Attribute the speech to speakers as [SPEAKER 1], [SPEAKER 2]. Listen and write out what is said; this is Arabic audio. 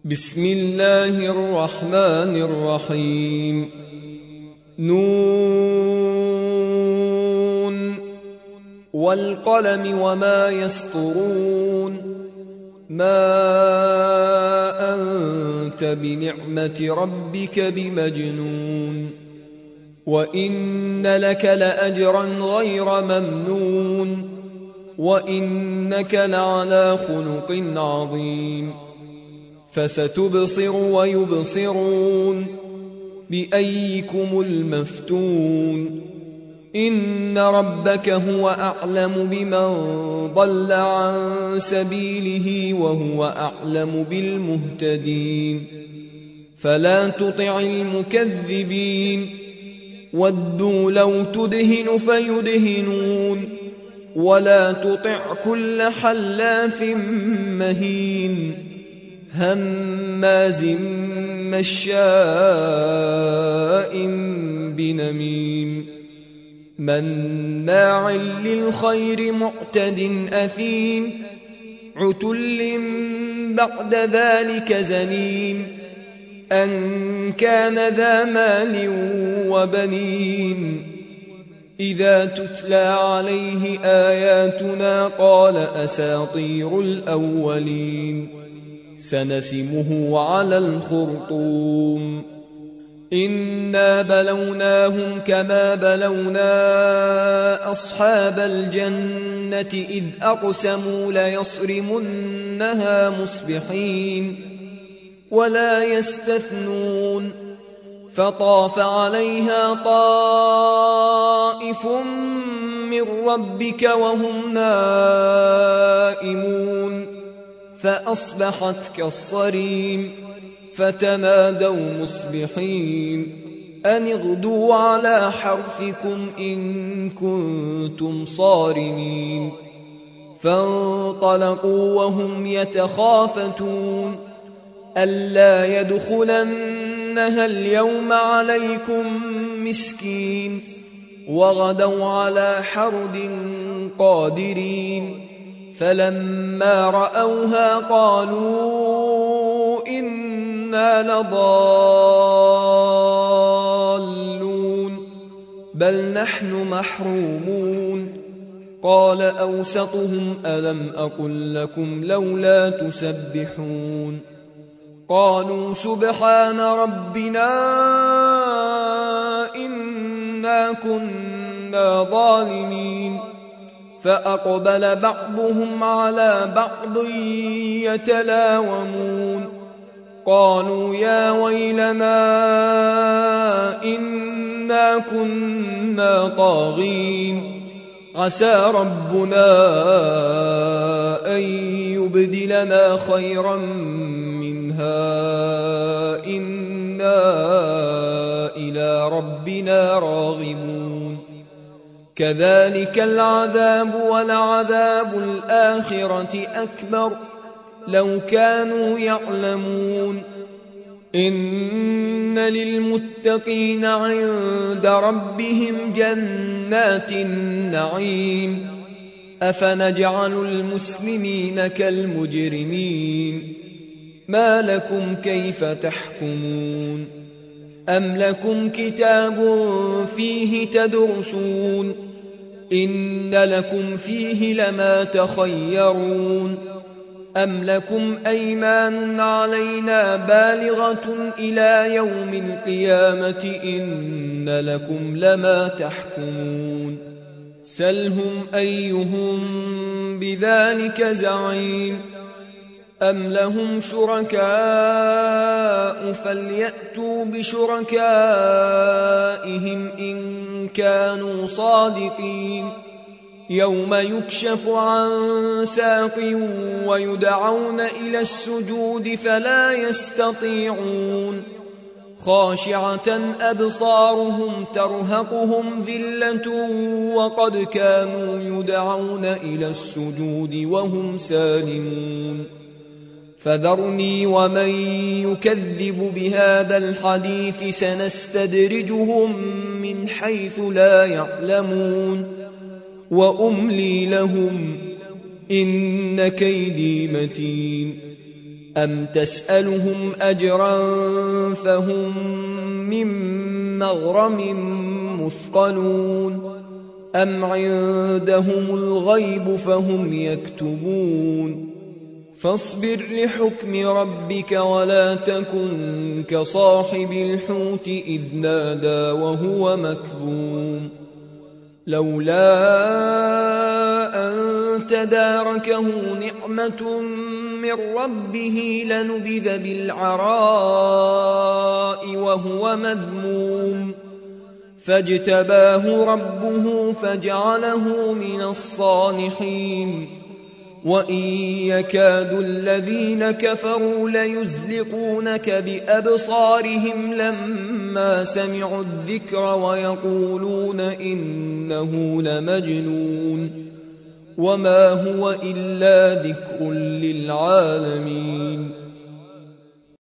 [SPEAKER 1] بسم الله الرحمن الرحيم. نون والقلم وما يسطرون. ما أنت بنعمة ربك بمجنون. وإن لك لأجرا غير ممنون. وإنك لعلى خلق عظيم. فستبصر ويبصرون بأيكم المفتون. إن ربك هو أعلم بمن ضل عن سبيله وهو أعلم بالمهتدين. فلا تطع المكذبين. ودوا لو تدهن فيدهنون. ولا تطع كل حلاف مهين هماز مشاء بنميم مناع للخير معتد أثيم عتل بعد ذلك زنيم أن كان ذا مال وبنين. إذا تتلى عليه آياتنا قال أساطير الأولين. سنسمه على الخرطوم. إنا بلوناهم كما بلونا أصحاب الجنة إذ أقسموا ليصرمنها مصبحين ولا يستثنون. فطاف عليها طائف من ربك وهم نائمون فأصبحت كالصريم. فتنادوا مصبحين أن اغدوا على حرثكم إن كنتم صارمين. فانطلقوا وهم يتخافتون ألا يدخلنها اليوم عليكم مسكين. وغدوا على حرد قادرين. فلما رأوها قالوا إنا لضالون بل نحن محرومون. قال أوسطهم ألم أقل لكم لولا تسبحون. قالوا سبحان ربنا إنا كنا ظالمين. فأقبل بعضهم على بعض يتلاومون. قالوا يا ويلنا إنا كنا طاغين. عسى ربنا أن يبدلنا خيرا منها إنا إلى ربنا راغبون. كذلك العذاب ولعذاب الآخرة أكبر لو كانوا يعلمون. إن للمتقين عند ربهم جنات النعيم. أفنجعل المسلمين كالمجرمين. ما لكم كيف تحكمون. أم لكم كتاب فيه تدرسون. إن لكم فيه لما تخيرون. أم لكم أيمان علينا بالغة إلى يوم القيامة إن لكم لما تحكمون. سلهم أيهم بذلك زعيم. أم لهم شركاء فليأتوا بشركائهم إن كانوا صادقين. يوم يكشف عن ساق ويدعون إلى السجود فلا يستطيعون. خاشعة أبصارهم ترهقهم ذلة وقد كانوا يدعون إلى السجود وهم سالمون. فذرني ومن يكذب بهذا الحديث سنستدرجهم من حيث لا يعلمون وأملي لهم إن كيدي متين أم تسألهم أجرا فهم من مغرم مثقلون أم عندهم الغيب فهم يكتبون فاصبر لحكم ربك ولا تكن كصاحب الحوت إذ نادى وهو مكظوم لولا أن تداركه نعمة من ربه لنبذ بالعراء وهو مذموم فاجتباه ربه فجعله من الصالحين وإن يكاد الذين كفروا ليزلقونك بأبصارهم لما سمعوا الذكر ويقولون إنه لمجنون وما هو إلا ذكر للعالمين